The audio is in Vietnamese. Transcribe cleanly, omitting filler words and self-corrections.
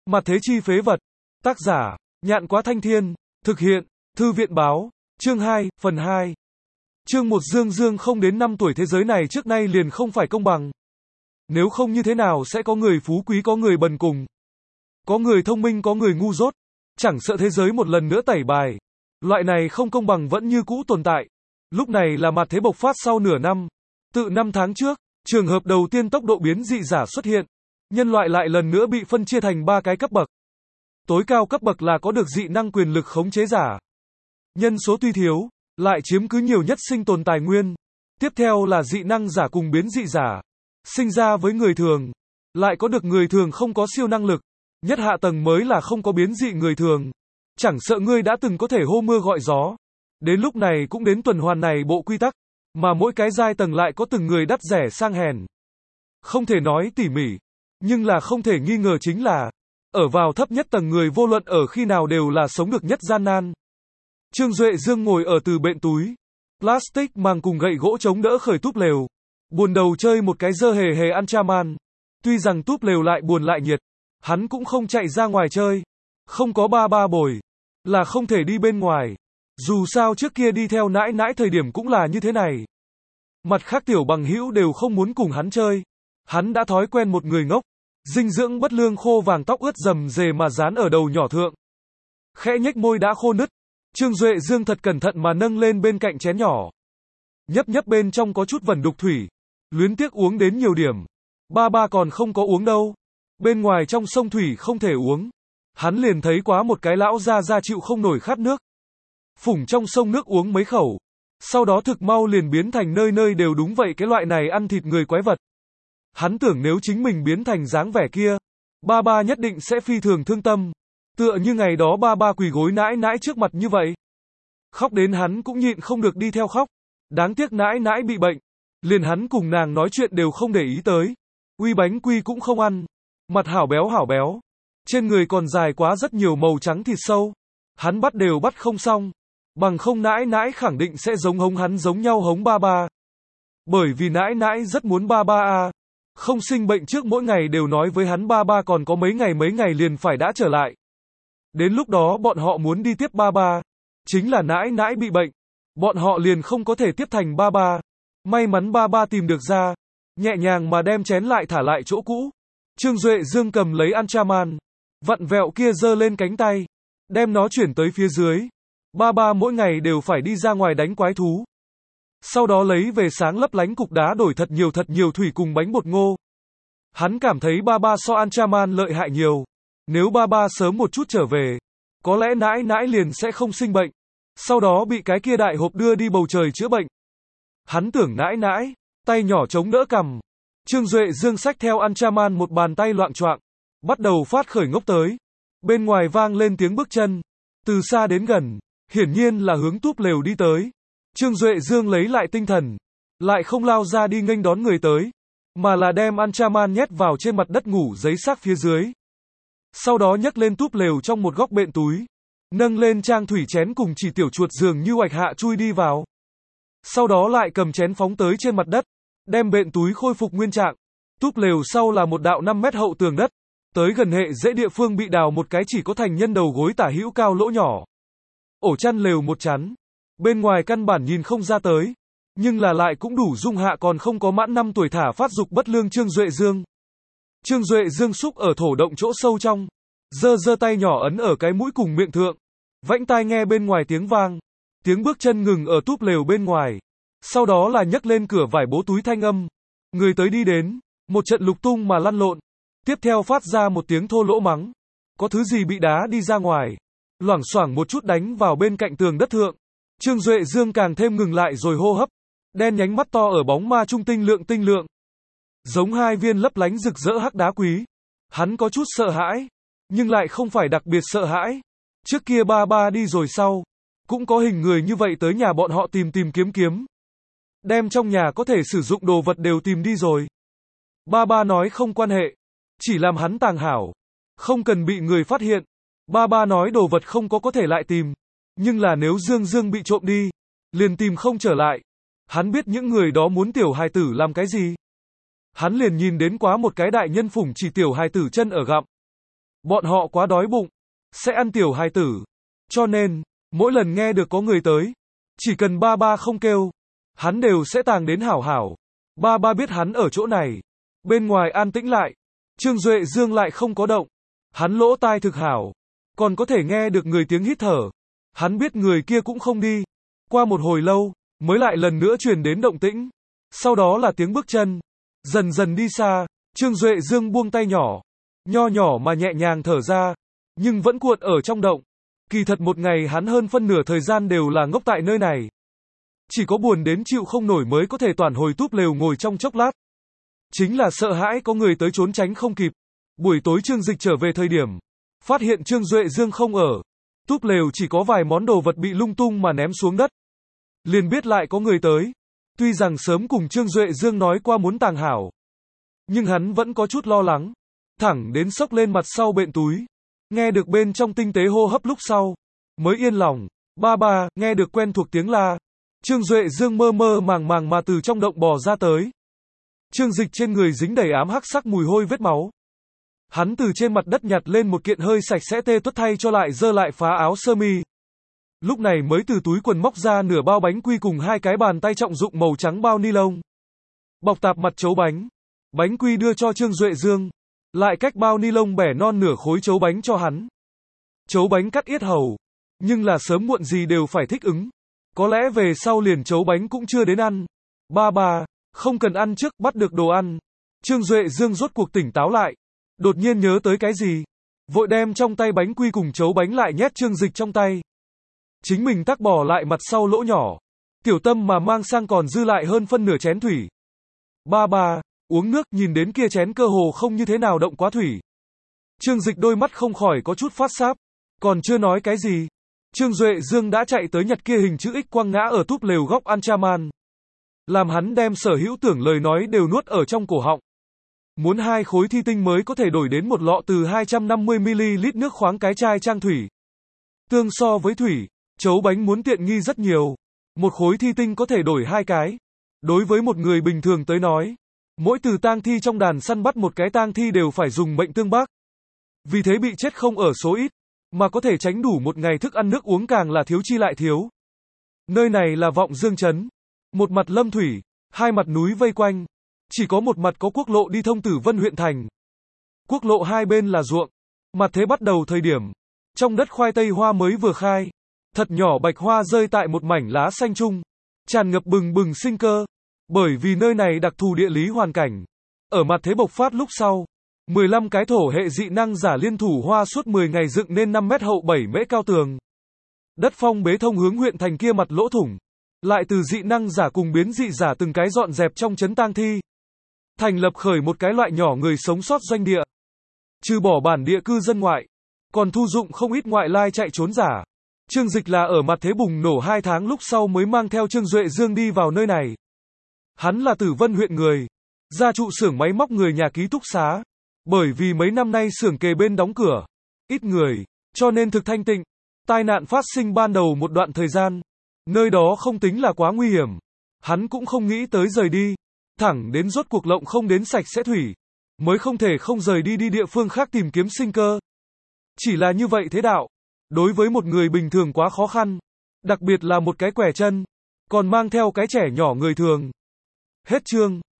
Mặt thế chi phế vật. Tác giả, Nhạn Quá Thanh Thiên. Thực hiện, Thư viện báo. Chương 2, phần 2. Chương 1. Dương không đến 5 tuổi thế giới này trước nay liền không phải công bằng. Nếu không như thế nào sẽ có người phú quý có người bần cùng. Có người thông minh có người ngu dốt. Chẳng sợ thế giới một lần nữa tẩy bài. Loại này không công bằng vẫn như cũ tồn tại. Lúc này là mặt thế bộc phát sau nửa năm. Tự 5 tháng trước, trường hợp đầu tiên tốc độ biến dị giả xuất hiện. Nhân loại lại lần nữa bị phân chia thành 3 cái cấp bậc. Tối cao cấp bậc là có được dị năng quyền lực khống chế giả. Nhân số tuy thiếu, lại chiếm cứ nhiều nhất sinh tồn tài nguyên. Tiếp theo là dị năng giả cùng biến dị giả. Sinh ra với người thường, lại có được người thường không có siêu năng lực. Nhất hạ tầng mới là không có biến dị người thường. Chẳng sợ ngươi đã từng có thể hô mưa gọi gió. Đến lúc này cũng đến tuần hoàn này bộ quy tắc. Mà mỗi cái giai tầng lại có từng người đắt rẻ sang hèn. Không thể nói tỉ mỉ. Nhưng là không thể nghi ngờ chính là ở vào thấp nhất tầng người vô luận ở khi nào đều là sống được nhất gian nan. Trương Duệ Dương ngồi ở từ bện túi plastic mang cùng gậy gỗ chống đỡ khởi túp lều. Buồn đầu chơi một cái dơ hề hề ăn chaman. Tuy rằng túp lều lại buồn lại nhiệt. Hắn cũng không chạy ra ngoài chơi. Không có ba bồi. Là không thể đi bên ngoài. Dù sao trước kia đi theo nãi nãi thời điểm cũng là như thế này. Mặt khác tiểu bằng hữu đều không muốn cùng hắn chơi. Hắn đã thói quen một người ngốc. Dinh dưỡng bất lương khô vàng tóc ướt rầm rề mà dán ở đầu nhỏ thượng. Khẽ nhếch môi đã khô nứt. Trương Duệ Dương thật cẩn thận mà nâng lên bên cạnh chén nhỏ. Nhấp bên trong có chút vẩn đục thủy. Luyến tiếc uống đến nhiều điểm. Ba còn không có uống đâu. Bên ngoài trong sông thủy không thể uống. Hắn liền thấy quá một cái lão ra chịu không nổi khát nước. Phủng trong sông nước uống mấy khẩu. Sau đó thực mau liền biến thành nơi nơi đều đúng vậy cái loại này ăn thịt người quái vật. Hắn tưởng nếu chính mình biến thành dáng vẻ kia, ba nhất định sẽ phi thường thương tâm. Tựa như ngày đó ba quỳ gối nãi nãi trước mặt như vậy. Khóc đến hắn cũng nhịn không được đi theo khóc. Đáng tiếc nãi nãi bị bệnh. Liền hắn cùng nàng nói chuyện đều không để ý tới. Uy bánh quy cũng không ăn. Mặt hảo béo. Trên người còn dài quá rất nhiều màu trắng thịt sâu. Hắn bắt đều bắt không xong. Bằng không nãi nãi khẳng định sẽ giống hống hắn giống nhau hống ba. Bởi vì nãi nãi rất muốn ba à. Không sinh bệnh trước mỗi ngày đều nói với hắn ba còn có mấy ngày liền phải đã trở lại. Đến lúc đó bọn họ muốn đi tiếp ba. Chính là nãi nãi bị bệnh. Bọn họ liền không có thể tiếp thành ba. May mắn ba tìm được ra. Nhẹ nhàng mà đem chén lại thả lại chỗ cũ. Trương Duệ Dương cầm lấy Anchaman. Vặn vẹo kia giơ lên cánh tay. Đem nó chuyển tới phía dưới. Ba mỗi ngày đều phải đi ra ngoài đánh quái thú. Sau đó lấy về sáng lấp lánh cục đá đổi thật nhiều thủy cùng bánh bột ngô. Hắn cảm thấy ba so Anchaman lợi hại nhiều. Nếu ba sớm một chút trở về, có lẽ nãi liền sẽ không sinh bệnh. Sau đó bị cái kia đại hộp đưa đi bầu trời chữa bệnh. Hắn tưởng nãi, tay nhỏ chống đỡ cằm. Trương Duệ Dương xách theo Anchaman một bàn tay loạng choạng, bắt đầu phát khởi ngốc tới. Bên ngoài vang lên tiếng bước chân, từ xa đến gần, hiển nhiên là hướng túp lều đi tới. Trương Duệ Dương lấy lại tinh thần, lại không lao ra đi nghênh đón người tới, mà là đem Anchaman nhét vào trên mặt đất ngủ giấy xác phía dưới. Sau đó nhấc lên túp lều trong một góc bện túi, nâng lên trang thủy chén cùng chỉ tiểu chuột dường như oạch hạ chui đi vào. Sau đó lại cầm chén phóng tới trên mặt đất, đem bện túi khôi phục nguyên trạng. Túp lều sau là một đạo 5 mét hậu tường đất, tới gần hệ dễ địa phương bị đào một cái chỉ có thành nhân đầu gối tả hữu cao lỗ nhỏ. Ổ chăn lều một chắn. Bên ngoài căn bản nhìn không ra tới, nhưng là lại cũng đủ dung hạ còn không có mãn 5 tuổi thả phát dục bất lương Trương Duệ Dương. Trương Duệ Dương xúc ở thổ động chỗ sâu trong, giơ tay nhỏ ấn ở cái mũi cùng miệng thượng, vãnh tai nghe bên ngoài tiếng vang, tiếng bước chân ngừng ở túp lều bên ngoài, sau đó là nhấc lên cửa vải bố túi thanh âm, người tới đi đến, một trận lục tung mà lăn lộn, tiếp theo phát ra một tiếng thô lỗ mắng, có thứ gì bị đá đi ra ngoài, loảng xoảng một chút đánh vào bên cạnh tường đất thượng. Trương Duệ Dương càng thêm ngừng lại rồi hô hấp, đen nhánh mắt to ở bóng ma trung tinh lượng. Giống 2 viên lấp lánh rực rỡ hắc đá quý. Hắn có chút sợ hãi, nhưng lại không phải đặc biệt sợ hãi. Trước kia ba đi rồi sau, cũng có hình người như vậy tới nhà bọn họ tìm kiếm. Đem trong nhà có thể sử dụng đồ vật đều tìm đi rồi. Ba nói không quan hệ, chỉ làm hắn tàng hảo, không cần bị người phát hiện. Ba nói đồ vật không có thể lại tìm. Nhưng là nếu Dương bị trộm đi, liền tìm không trở lại. Hắn biết những người đó muốn tiểu hài tử làm cái gì. Hắn liền nhìn đến quá một cái đại nhân phủng chỉ tiểu hài tử chân ở gặm. Bọn họ quá đói bụng, sẽ ăn tiểu hài tử. Cho nên, mỗi lần nghe được có người tới, chỉ cần ba ba không kêu, hắn đều sẽ tàng đến hảo hảo. Ba ba biết hắn ở chỗ này. Bên ngoài an tĩnh lại, Trương Duệ Dương lại không có động. Hắn lỗ tai thực hảo, còn có thể nghe được người tiếng hít thở. Hắn biết người kia cũng không đi. Qua một hồi lâu, mới lại lần nữa truyền đến động tĩnh. Sau đó là tiếng bước chân, dần dần đi xa. Trương Duệ Dương buông tay nhỏ, nho nhỏ mà nhẹ nhàng thở ra, nhưng vẫn cuộn ở trong động. Kỳ thật một ngày hắn hơn phân nửa thời gian đều là ngốc tại nơi này. Chỉ có buồn đến chịu không nổi mới có thể toàn hồi túp lều ngồi trong chốc lát. Chính là sợ hãi có người tới trốn tránh không kịp. Buổi tối Trương Dịch trở về thời điểm, phát hiện Trương Duệ Dương không ở. Túp lều chỉ có vài món đồ vật bị lung tung mà ném xuống đất. Liền biết lại có người tới. Tuy rằng sớm cùng Trương Duệ Dương nói qua muốn tàng hảo, nhưng hắn vẫn có chút lo lắng. Thẳng đến xốc lên mặt sau bện túi, nghe được bên trong tinh tế hô hấp lúc sau, mới yên lòng. Ba ba, nghe được quen thuộc tiếng la. Trương Duệ Dương mơ mơ màng màng mà từ trong động bò ra tới. Trương Dịch trên người dính đầy ám hắc sắc mùi hôi vết máu. Hắn từ trên mặt đất nhặt lên một kiện hơi sạch sẽ tê tuất thay cho lại dơ lại phá áo sơ mi. Lúc này mới từ túi quần móc ra nửa bao bánh quy cùng hai cái bàn tay trọng dụng màu trắng bao ni lông. Bọc tạp mặt chấu bánh. Bánh quy đưa cho Trương Duệ Dương. Lại cách bao ni lông bẻ non nửa khối chấu bánh cho hắn. Chấu bánh cắt yết hầu. Nhưng là sớm muộn gì đều phải thích ứng. Có lẽ về sau liền chấu bánh cũng chưa đến ăn. Ba ba, không cần ăn trước, bắt được đồ ăn. Trương Duệ Dương rốt cuộc tỉnh táo lại. Đột nhiên nhớ tới cái gì. Vội đem trong tay bánh quy cùng chấu bánh lại nhét Trương Dịch trong tay. Chính mình tắc bỏ lại mặt sau lỗ nhỏ. Tiểu tâm mà mang sang còn dư lại hơn phân nửa chén thủy. Ba ba, uống nước, nhìn đến kia chén cơ hồ không như thế nào động quá thủy. Trương Dịch đôi mắt không khỏi có chút phát sáp. Còn chưa nói cái gì. Trương Duệ Dương đã chạy tới nhặt kia hình chữ X quăng ngã ở túp lều góc Anchaman. Làm hắn đem sở hữu tưởng lời nói đều nuốt ở trong cổ họng. Muốn 2 khối thi tinh mới có thể đổi đến một lọ từ 250ml nước khoáng cái chai trang thủy. Tương so với thủy, chấu bánh muốn tiện nghi rất nhiều. Một khối thi tinh có thể đổi 2 cái. Đối với một người bình thường tới nói, mỗi từ tang thi trong đàn săn bắt một cái tang thi đều phải dùng mệnh tương bác. Vì thế bị chết không ở số ít, mà có thể tránh đủ một ngày thức ăn nước uống càng là thiếu chi lại thiếu. Nơi này là Vọng Dương Trấn. Một mặt lâm thủy, hai mặt núi vây quanh. Chỉ có một mặt có quốc lộ đi thông Tử Vân huyện thành. Quốc lộ hai bên là ruộng. Mặt thế bắt đầu thời điểm, trong đất khoai tây hoa mới vừa khai. Thật nhỏ bạch hoa rơi tại một mảnh lá xanh trung, tràn ngập bừng bừng sinh cơ. Bởi vì nơi này đặc thù địa lý hoàn cảnh. Ở mặt thế bộc phát lúc sau, 15 cái thổ hệ dị năng giả liên thủ hoa suốt 10 ngày dựng nên 5 mét hậu 7 mễ cao tường. Đất phong bế thông hướng huyện thành kia mặt lỗ thủng. Lại từ dị năng giả cùng biến dị giả từng cái dọn dẹp trong trấn tang thi. Thành lập khởi một cái loại nhỏ người sống sót doanh địa. Trừ bỏ bản địa cư dân ngoại, còn thu dụng không ít ngoại lai chạy trốn giả. Trương Dịch là ở mặt thế bùng nổ 2 tháng lúc sau mới mang theo Trương Duệ Dương đi vào nơi này. Hắn là Tử Vân huyện người, gia trụ xưởng máy móc người nhà ký túc xá. Bởi vì mấy năm nay xưởng kề bên đóng cửa, ít người, cho nên thực thanh tịnh. Tai nạn phát sinh ban đầu một đoạn thời gian, nơi đó không tính là quá nguy hiểm. Hắn cũng không nghĩ tới rời đi, thẳng đến rốt cuộc lộng không đến sạch sẽ thủy, mới không thể không rời đi địa phương khác tìm kiếm sinh cơ. Chỉ là như vậy thế đạo, đối với một người bình thường quá khó khăn, đặc biệt là một cái quẻ chân, còn mang theo cái trẻ nhỏ người thường. Hết chương.